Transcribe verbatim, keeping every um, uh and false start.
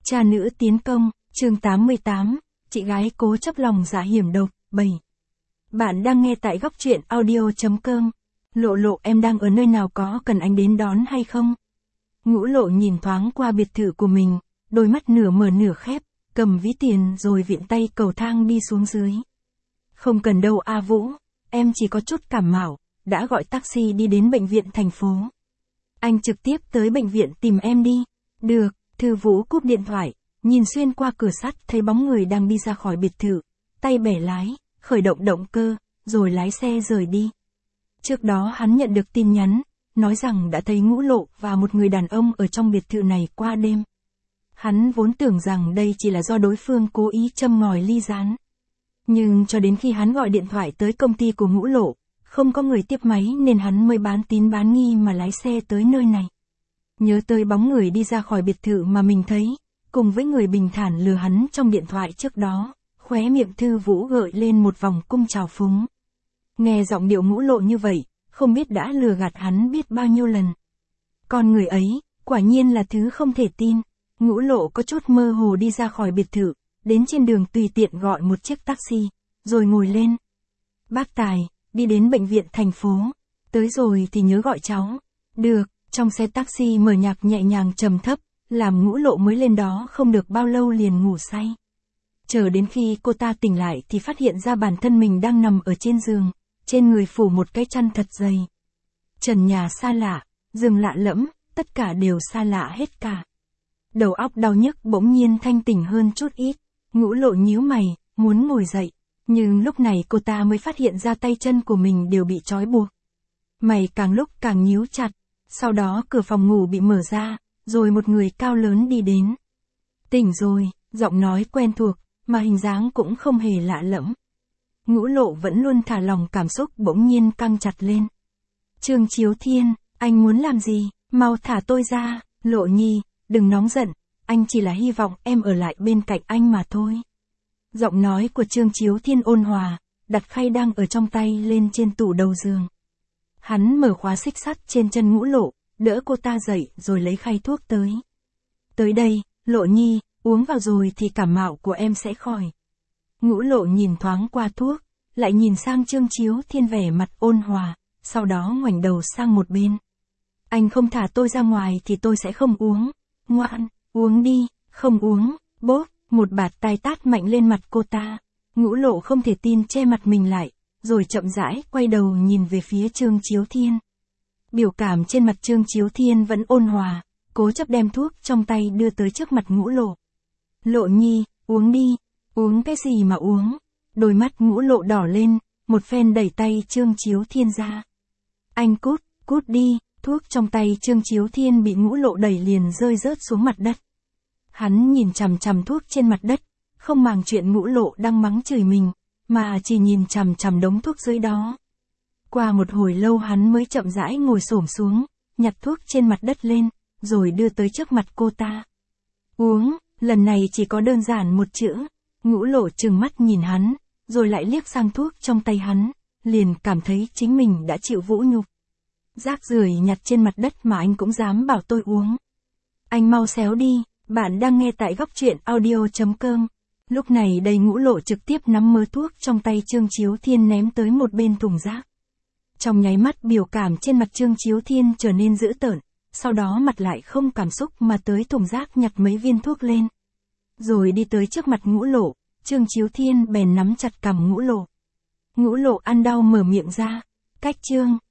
Cha nữ tiến công, chương tám mươi tám, chị gái cố chấp lòng dạ hiểm độc, bảy. Bạn đang nghe tại góc truyện audio.com. Lộ lộ, em đang ở nơi nào, có cần anh đến đón hay không? Ngũ Lộ nhìn thoáng qua biệt thự của mình, đôi mắt nửa mở nửa khép, cầm ví tiền rồi viện tay cầu thang đi xuống dưới. Không cần đâu A Vũ, em chỉ có chút cảm mạo, đã gọi taxi đi đến bệnh viện thành phố. Anh trực tiếp tới bệnh viện tìm em đi. Được. Thư Vũ cúp điện thoại, nhìn xuyên qua cửa sắt thấy bóng người đang đi ra khỏi biệt thự, tay bẻ lái, khởi động động cơ, rồi lái xe rời đi. Trước đó hắn nhận được tin nhắn, nói rằng đã thấy Ngũ Lộ và một người đàn ông ở trong biệt thự này qua đêm. Hắn vốn tưởng rằng đây chỉ là do đối phương cố ý châm ngòi ly gián. Nhưng cho đến khi hắn gọi điện thoại tới công ty của Ngũ Lộ, không có người tiếp máy nên hắn mới bán tín bán nghi mà lái xe tới nơi này. Nhớ tới bóng người đi ra khỏi biệt thự mà mình thấy, cùng với người bình thản lừa hắn trong điện thoại trước đó, khóe miệng Thư Vũ gợi lên một vòng cung trào phúng. Nghe giọng điệu Ngũ Lộ như vậy, không biết đã lừa gạt hắn biết bao nhiêu lần. Con người ấy, quả nhiên là thứ không thể tin. Ngũ Lộ có chút mơ hồ đi ra khỏi biệt thự, đến trên đường tùy tiện gọi một chiếc taxi, rồi ngồi lên. Bác Tài, đi đến bệnh viện thành phố. Tới rồi thì nhớ gọi cháu. Được. Trong xe taxi mở nhạc nhẹ nhàng trầm thấp, làm Ngũ Lộ mới lên đó không được bao lâu liền ngủ say. Chờ đến khi cô ta tỉnh lại thì phát hiện ra bản thân mình đang nằm ở trên giường, trên người phủ một cái chăn thật dày. Trần nhà xa lạ, giường lạ lẫm, tất cả đều xa lạ hết cả. Đầu óc đau nhức bỗng nhiên thanh tỉnh hơn chút ít, Ngũ Lộ nhíu mày, muốn ngồi dậy, nhưng lúc này cô ta mới phát hiện ra tay chân của mình đều bị trói buộc. Mày càng lúc càng nhíu chặt. Sau đó cửa phòng ngủ bị mở ra, rồi một người cao lớn đi đến. Tỉnh rồi, giọng nói quen thuộc, mà hình dáng cũng không hề lạ lẫm. Ngũ Lộ vẫn luôn thả lòng cảm xúc bỗng nhiên căng chặt lên. Trương Chiếu Thiên, anh muốn làm gì, mau thả tôi ra. Lộ Nhi, đừng nóng giận, anh chỉ là hy vọng em ở lại bên cạnh anh mà thôi. Giọng nói của Trương Chiếu Thiên ôn hòa, đặt khay đang ở trong tay lên trên tủ đầu giường. Hắn mở khóa xích sắt trên chân Ngũ Lộ, đỡ cô ta dậy rồi lấy khay thuốc tới. Tới đây, Lộ Nhi, uống vào rồi thì cảm mạo của em sẽ khỏi. Ngũ Lộ nhìn thoáng qua thuốc, lại nhìn sang Trương Chiếu Thiên vẻ mặt ôn hòa, sau đó ngoảnh đầu sang một bên. Anh không thả tôi ra ngoài thì tôi sẽ không uống. Ngoan, uống đi, không uống, bốp, một bạt tai tát mạnh lên mặt cô ta. Ngũ Lộ không thể tin che mặt mình lại, rồi chậm rãi quay đầu nhìn về phía Trương Chiếu Thiên. Biểu cảm trên mặt Trương Chiếu Thiên vẫn ôn hòa, cố chấp đem thuốc trong tay đưa tới trước mặt Ngũ Lộ. Lộ Nhi, uống đi, uống cái gì mà uống? Đôi mắt Ngũ Lộ đỏ lên, một phen đẩy tay Trương Chiếu Thiên ra. Anh cút, cút đi, thuốc trong tay Trương Chiếu Thiên bị Ngũ Lộ đẩy liền rơi rớt xuống mặt đất. Hắn nhìn chằm chằm thuốc trên mặt đất, không màng chuyện Ngũ Lộ đang mắng chửi mình, mà chỉ nhìn chằm chằm đống thuốc dưới đó. Qua một hồi lâu hắn mới chậm rãi ngồi xổm xuống, nhặt thuốc trên mặt đất lên, rồi đưa tới trước mặt cô ta. Uống, lần này chỉ có đơn giản một chữ. Ngũ Lộ trừng mắt nhìn hắn, rồi lại liếc sang thuốc trong tay hắn, liền cảm thấy chính mình đã chịu vũ nhục. Rác rưởi nhặt trên mặt đất mà anh cũng dám bảo tôi uống. Anh mau xéo đi, bạn đang nghe tại góc truyện audio.com. Lúc này đây Ngũ Lộ trực tiếp nắm mớ thuốc trong tay Trương Chiếu Thiên ném tới một bên thùng rác. Trong nháy mắt biểu cảm trên mặt Trương Chiếu Thiên trở nên dữ tợn, sau đó mặt lại không cảm xúc mà tới thùng rác nhặt mấy viên thuốc lên. Rồi đi tới trước mặt Ngũ Lộ, Trương Chiếu Thiên bèn nắm chặt cằm Ngũ Lộ. Ngũ Lộ ăn đau mở miệng ra, cách Trương,